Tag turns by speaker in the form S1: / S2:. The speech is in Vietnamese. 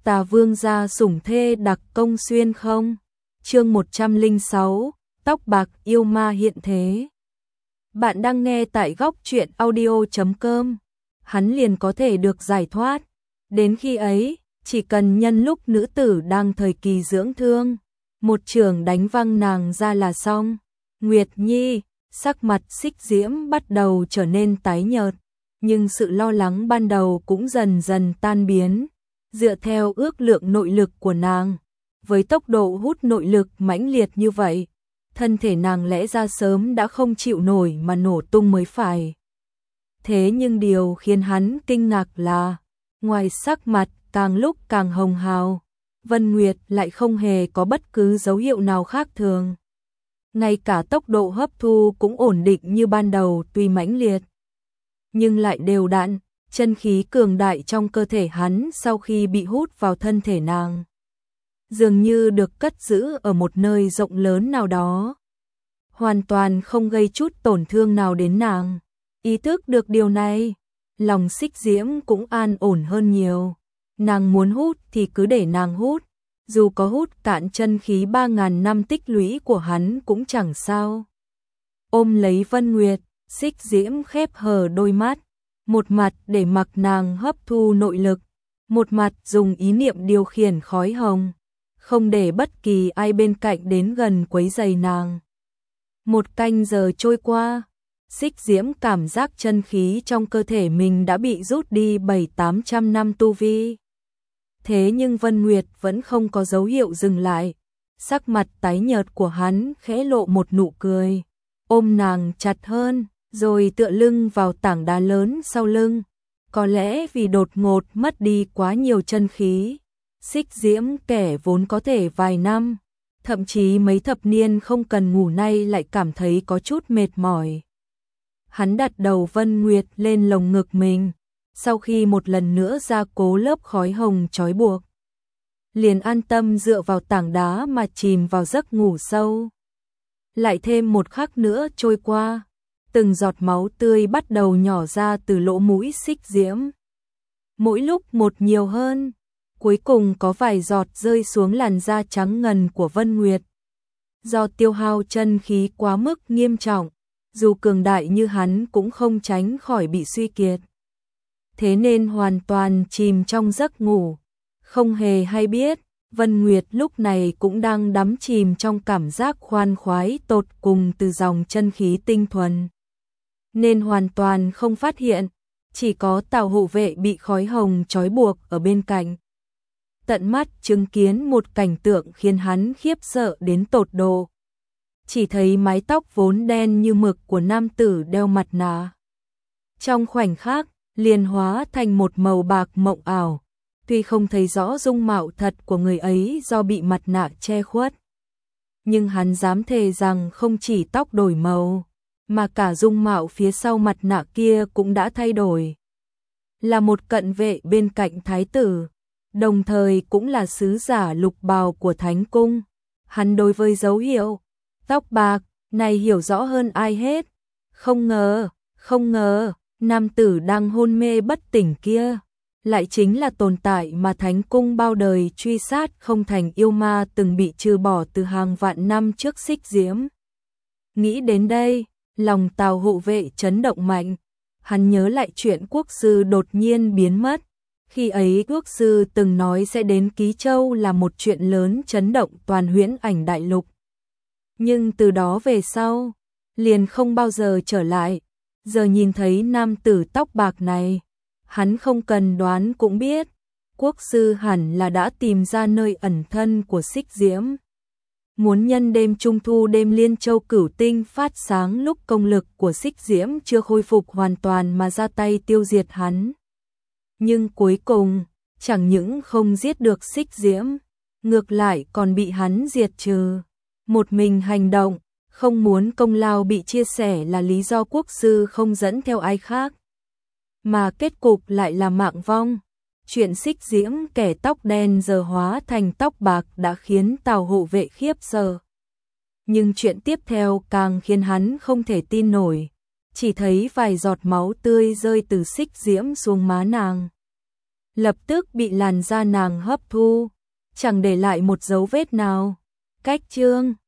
S1: Tà Vương gia sủng thê đặc công xuyên không? Chương 106, tóc bạc yêu ma hiện thế. Bạn đang nghe tại góc truyện audio.com. Hắn liền có thể được giải thoát. Đến khi ấy, chỉ cần nhân lúc nữ tử đang thời kỳ dưỡng thương, một chưởng đánh văng nàng ra là xong. Nguyệt Nhi, sắc mặt Xích Diễm bắt đầu trở nên tái nhợt, nhưng sự lo lắng ban đầu cũng dần dần tan biến. Dựa theo ước lượng nội lực của nàng, với tốc độ hút nội lực mãnh liệt như vậy, thân thể nàng lẽ ra sớm đã không chịu nổi mà nổ tung mới phải. Thế nhưng điều khiến hắn kinh ngạc là, ngoài sắc mặt càng lúc càng hồng hào, Vân Nguyệt lại không hề có bất cứ dấu hiệu nào khác thường. Ngay cả tốc độ hấp thu cũng ổn định như ban đầu, tuy mãnh liệt, nhưng lại đều đặn. Chân khí cường đại trong cơ thể hắn sau khi bị hút vào thân thể nàng, dường như được cất giữ ở một nơi rộng lớn nào đó, hoàn toàn không gây chút tổn thương nào đến nàng. Ý thức được điều này, lòng Xích Diễm cũng an ổn hơn nhiều. Nàng muốn hút thì cứ để nàng hút, dù có hút cạn chân khí 3.000 năm tích lũy của hắn cũng chẳng sao. Ôm lấy Vân Nguyệt, Xích Diễm khép hờ đôi mắt, một mặt để mặc nàng hấp thu nội lực, một mặt dùng ý niệm điều khiển khói hồng, không để bất kỳ ai bên cạnh đến gần quấy rầy nàng. 1 canh giờ trôi qua, Xích Diễm cảm giác chân khí trong cơ thể mình đã bị rút đi 700-800 năm tu vi. Thế nhưng Vân Nguyệt vẫn không có dấu hiệu dừng lại, sắc mặt tái nhợt của hắn khẽ lộ một nụ cười, ôm nàng chặt hơn, rồi tựa lưng vào tảng đá lớn sau lưng. Có lẽ vì đột ngột mất đi quá nhiều chân khí, Xích Diễm kẻ vốn có thể vài năm, thậm chí mấy thập niên không cần ngủ nay lại cảm thấy có chút mệt mỏi. Hắn đặt đầu Vân Nguyệt lên lồng ngực mình, sau khi một lần nữa gia cố lớp khói hồng trói buộc, liền an tâm dựa vào tảng đá mà chìm vào giấc ngủ sâu. Lại thêm một khắc nữa trôi qua, từng giọt máu tươi bắt đầu nhỏ ra từ lỗ mũi Xích Diễm. Mỗi lúc một nhiều hơn, cuối cùng có vài giọt rơi xuống làn da trắng ngần của Vân Nguyệt. Do tiêu hao chân khí quá mức nghiêm trọng, dù cường đại như hắn cũng không tránh khỏi bị suy kiệt. Thế nên hoàn toàn chìm trong giấc ngủ, không hề hay biết, Vân Nguyệt lúc này cũng đang đắm chìm trong cảm giác khoan khoái tột cùng từ dòng chân khí tinh thuần, nên hoàn toàn không phát hiện, chỉ có Tào hộ vệ bị khói hồng trói buộc ở bên cạnh. Tận mắt chứng kiến một cảnh tượng khiến hắn khiếp sợ đến tột độ. Chỉ thấy mái tóc vốn đen như mực của nam tử đeo mặt nạ, trong khoảnh khắc liền hóa thành một màu bạc mộng ảo. Tuy không thấy rõ dung mạo thật của người ấy do bị mặt nạ che khuất, nhưng hắn dám thề rằng không chỉ tóc đổi màu, mà cả dung mạo phía sau mặt nạ kia cũng đã thay đổi. Là một cận vệ bên cạnh thái tử, đồng thời cũng là sứ giả lục bào của Thánh Cung. Hắn đối với dấu hiệu tóc bạc này hiểu rõ hơn ai hết. Không ngờ, nam tử đang hôn mê bất tỉnh kia lại chính là tồn tại mà Thánh Cung bao đời truy sát không thành yêu ma từng bị trừ bỏ từ hàng vạn năm trước Xích Diễm. Nghĩ đến đây, lòng Tào hộ vệ chấn động mạnh. Hắn nhớ lại chuyện quốc sư đột nhiên biến mất. Khi ấy quốc sư từng nói sẽ đến Ký Châu là một chuyện lớn chấn động toàn Huyễn Ảnh đại lục. Nhưng từ đó về sau, liền không bao giờ trở lại. Giờ nhìn thấy nam tử tóc bạc này, hắn không cần đoán cũng biết, quốc sư hẳn là đã tìm ra nơi ẩn thân của Xích Diễm. Muốn nhân đêm Trung Thu đêm Liên Châu Cửu Tinh phát sáng lúc công lực của Xích Diễm chưa khôi phục hoàn toàn mà ra tay tiêu diệt hắn. Nhưng cuối cùng, chẳng những không giết được Xích Diễm, ngược lại còn bị hắn diệt trừ. Một mình hành động, không muốn công lao bị chia sẻ là lý do quốc sư không dẫn theo ai khác, mà kết cục lại là mạng vong. Chuyện Xích Diễm kẻ tóc đen giờ hóa thành tóc bạc đã khiến Tào hộ vệ khiếp sợ. Nhưng chuyện tiếp theo càng khiến hắn không thể tin nổi. Chỉ thấy vài giọt máu tươi rơi từ Xích Diễm xuống má nàng. lập tức bị làn da nàng hấp thu, chẳng để lại một dấu vết nào. Cách chương